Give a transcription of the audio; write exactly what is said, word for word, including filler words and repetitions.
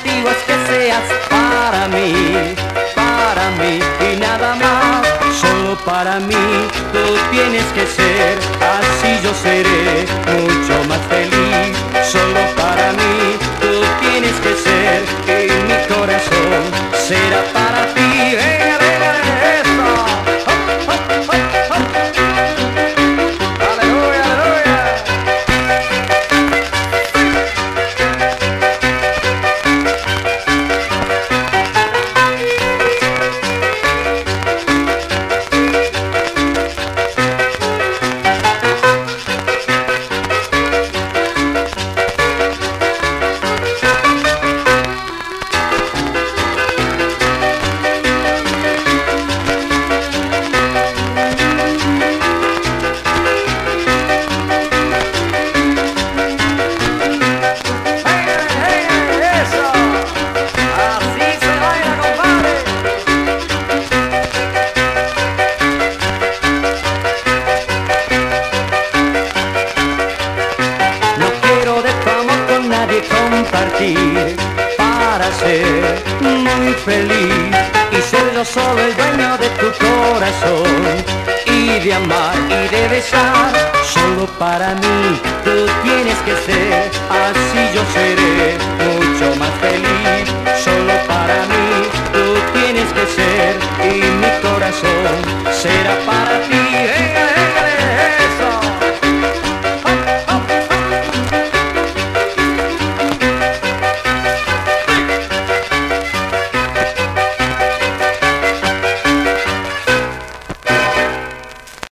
motivo es que seas para mí, para mí y nada más. Solo para mí tú tienes que ser, así yo seré mucho más feliz. Solo para mí tú tienes que ser y mi corazón será para ti. Venga, venga, eso. Hop, hop, hop, hop. Aleluya, aleluya. Compartir para ser muy feliz y ser yo solo el dueño de tu corazón y de amar y de besar. Solo para mí tú tienes que ser, así yo seré mucho más feliz. Solo para mí tú tienes que ser y mi corazón será para ti. ¡Venga!